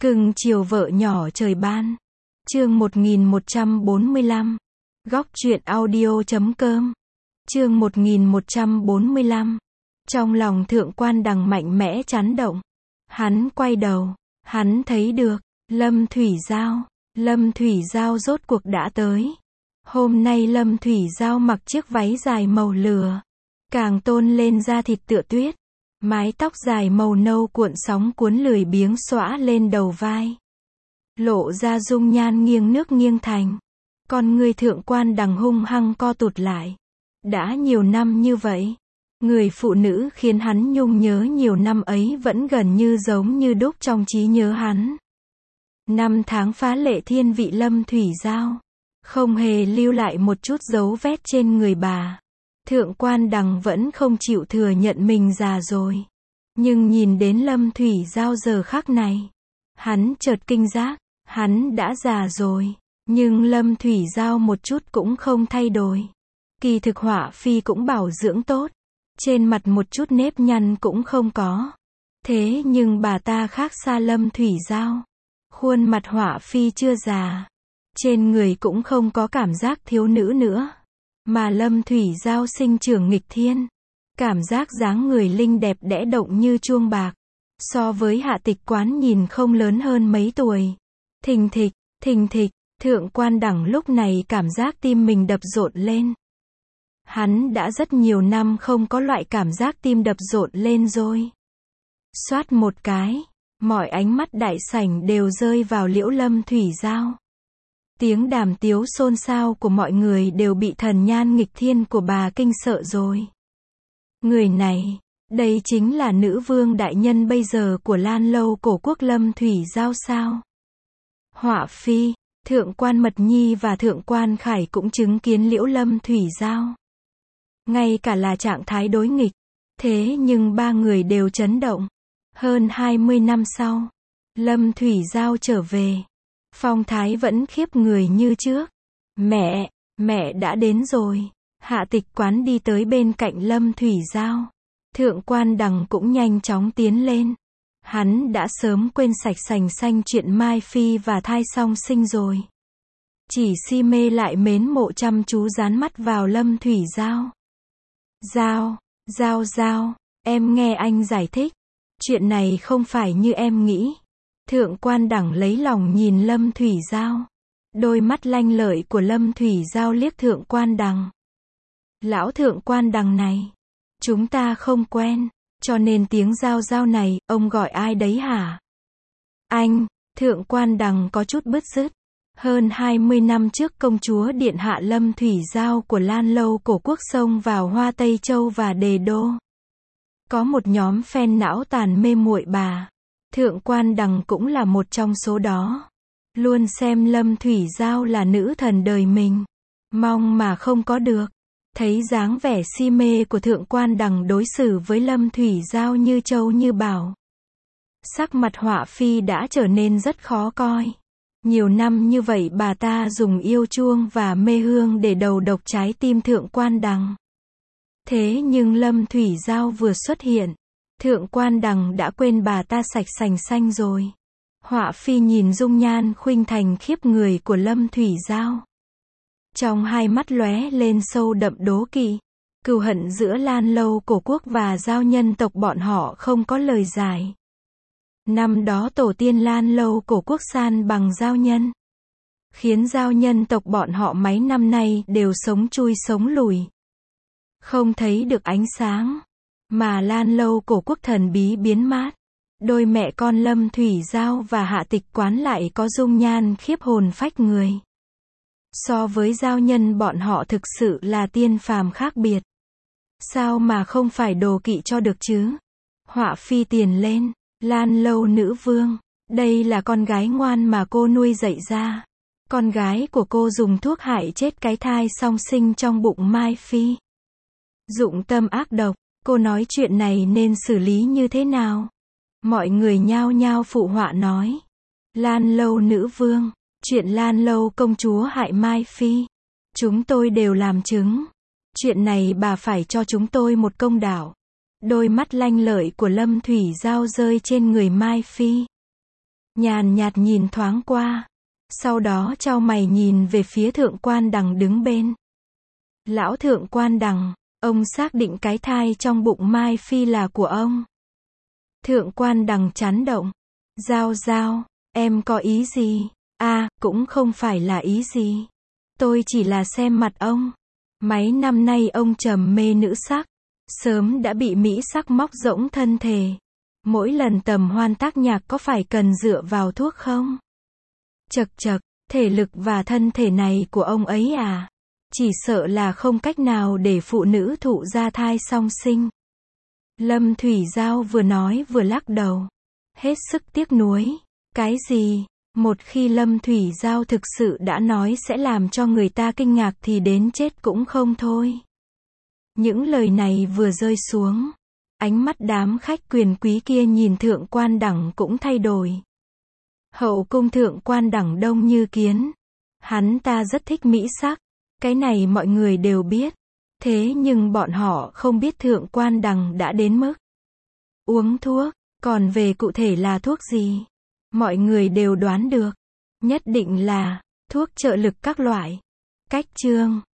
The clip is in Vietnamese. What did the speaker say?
Cưng chiều vợ nhỏ trời ban. Chương 1145. Góc truyện audio.com. Chương 1145. Trong lòng thượng quan đằng mạnh mẽ chấn động. Hắn quay đầu, hắn thấy được, Lâm Thủy Giao. Lâm Thủy Giao rốt cuộc đã tới. Hôm nay Lâm Thủy Giao mặc chiếc váy dài màu lửa, càng tôn lên da thịt tựa tuyết. Mái tóc dài màu nâu cuộn sóng cuốn lười biếng xõa lên đầu vai, lộ ra dung nhan nghiêng nước nghiêng thành. Con người thượng quan đằng hung hăng co tụt lại. Đã nhiều năm như vậy, người phụ nữ khiến hắn nhung nhớ nhiều năm ấy vẫn gần như giống như đúc trong trí nhớ hắn. Năm tháng phá lệ thiên vị Lâm Thủy Giao, không hề lưu lại một chút dấu vết trên người bà. Thượng quan đằng vẫn không chịu thừa nhận mình già rồi. Nhưng nhìn đến Lâm Thủy Giao giờ khắc này, hắn chợt kinh giác, hắn đã già rồi. Nhưng Lâm Thủy Giao một chút cũng không thay đổi. Kỳ thực Họa Phi cũng bảo dưỡng tốt, trên mặt một chút nếp nhăn cũng không có. Thế nhưng bà ta khác xa Lâm Thủy Giao. Khuôn mặt Họa Phi chưa già, trên người cũng không có cảm giác thiếu nữ nữa. Mà Lâm Thủy Giao sinh trưởng nghịch thiên, cảm giác dáng người linh đẹp đẽ động như chuông bạc. So với Hạ Tịch Quán nhìn không lớn hơn mấy tuổi. Thình thịch, thượng quan đẳng lúc này cảm giác tim mình đập rộn lên. Hắn đã rất nhiều năm không có loại cảm giác tim đập rộn lên rồi. Xoát một cái, mọi ánh mắt đại sảnh đều rơi vào Liễu Lâm Thủy Giao. Tiếng đàm tiếu xôn xao của mọi người đều bị thần nhan nghịch thiên của bà kinh sợ rồi. Người này, đây chính là nữ vương đại nhân bây giờ của Lan Lâu Cổ Quốc Lâm Thủy Giao sao? Họa Phi, thượng quan Mật Nhi và thượng quan Khải cũng chứng kiến Liễu Lâm Thủy Giao. Ngay cả là trạng thái đối nghịch. Thế nhưng ba người đều chấn động. Hơn 20 năm sau, Lâm Thủy Giao trở về. Phong thái vẫn khiếp người như trước. Mẹ đã đến rồi. Hạ Tịch Quán đi tới bên cạnh Lâm Thủy Giao. Thượng quan đằng cũng nhanh chóng tiến lên. Hắn đã sớm quên sạch sành xanh chuyện Mai Phi và thai song sinh rồi. Chỉ si mê lại mến mộ chăm chú dán mắt vào Lâm Thủy Giao. Giao, em nghe anh giải thích. Chuyện này không phải như em nghĩ. Thượng quan đẳng lấy lòng nhìn Lâm Thủy Giao. Đôi mắt lanh lợi của Lâm Thủy Giao liếc thượng quan đằng. Lão thượng quan đằng này, chúng ta không quen, cho nên tiếng giao này, ông gọi ai đấy hả? Anh, thượng quan đằng có chút bứt rứt. Hơn 20 năm trước công chúa điện hạ Lâm Thủy Giao của Lan Lâu Cổ Quốc xông vào Hoa Tây Châu và Đề Đô. Có một nhóm phen não tàn mê muội bà. Thượng quan đằng cũng là một trong số đó. Luôn xem Lâm Thủy Giao là nữ thần đời mình. Mong mà không có được. Thấy dáng vẻ si mê của thượng quan đằng đối xử với Lâm Thủy Giao như châu như bảo. Sắc mặt Họa Phi đã trở nên rất khó coi. Nhiều năm như vậy bà ta dùng yêu chuông và mê hương để đầu độc trái tim thượng quan đằng. Thế nhưng Lâm Thủy Giao vừa xuất hiện, thượng quan đằng đã quên bà ta sạch sành xanh rồi. Họa Phi nhìn dung nhan khuynh thành khiếp người của Lâm Thủy Giao. Trong hai mắt lóe lên sâu đậm đố kỵ. Cừu hận giữa Lan Lâu Cổ Quốc và Giao nhân tộc bọn họ không có lời giải. Năm đó tổ tiên Lan Lâu Cổ Quốc san bằng Giao nhân, khiến Giao nhân tộc bọn họ mấy năm nay đều sống chui sống lùi, không thấy được ánh sáng. Mà Lan Lâu Cổ Quốc thần bí biến mất. Đôi mẹ con Lâm Thủy Giao và Hạ Tịch Quán lại có dung nhan khiếp hồn phách người. So với Giao nhân bọn họ thực sự là tiên phàm khác biệt. Sao mà không phải đồ kỵ cho được chứ? Họa Phi tiền lên. Lan Lâu nữ vương, đây là con gái ngoan mà cô nuôi dạy ra. Con gái của cô dùng thuốc hại chết cái thai song sinh trong bụng Mai Phi. Dụng tâm ác độc, cô nói chuyện này nên xử lý như thế nào? Mọi người nhao nhao phụ họa nói. Lan Lâu nữ vương, chuyện Lan Lâu công chúa hại Mai Phi, chúng tôi đều làm chứng. Chuyện này bà phải cho chúng tôi một công đạo. Đôi mắt lanh lợi của Lâm Thủy Giao rơi trên người Mai Phi. nhàn nhạt nhìn thoáng qua. Sau đó chau mày nhìn về phía thượng quan đằng đứng bên. Lão thượng quan đằng, ông xác định cái thai trong bụng Mai Phi là của ông. Thượng quan đằng chán động. Giao giao, em có ý gì? Cũng không phải là ý gì. Tôi chỉ là xem mặt ông. Mấy năm nay ông trầm mê nữ sắc. Sớm đã bị mỹ sắc móc rỗng thân thể. Mỗi lần tầm hoan tác nhạc có phải cần dựa vào thuốc không? Chật chật, thể lực và thân thể này của ông ấy à? Chỉ sợ là không cách nào để phụ nữ thụ ra thai song sinh. Lâm Thủy Giao vừa nói vừa lắc đầu. Hết sức tiếc nuối. Cái gì? Một khi Lâm Thủy Giao thực sự đã nói sẽ làm cho người ta kinh ngạc thì đến chết cũng không thôi. Những lời này vừa rơi xuống. Ánh mắt đám khách quyền quý kia nhìn thượng quan đẳng cũng thay đổi. Hậu cung thượng quan đẳng đông như kiến. Hắn ta rất thích mỹ sắc. Cái này mọi người đều biết. Thế nhưng bọn họ không biết thượng quan đằng đã đến mức uống thuốc. Còn về cụ thể là thuốc gì? Mọi người đều đoán được. Nhất định là thuốc trợ lực các loại. Cách chương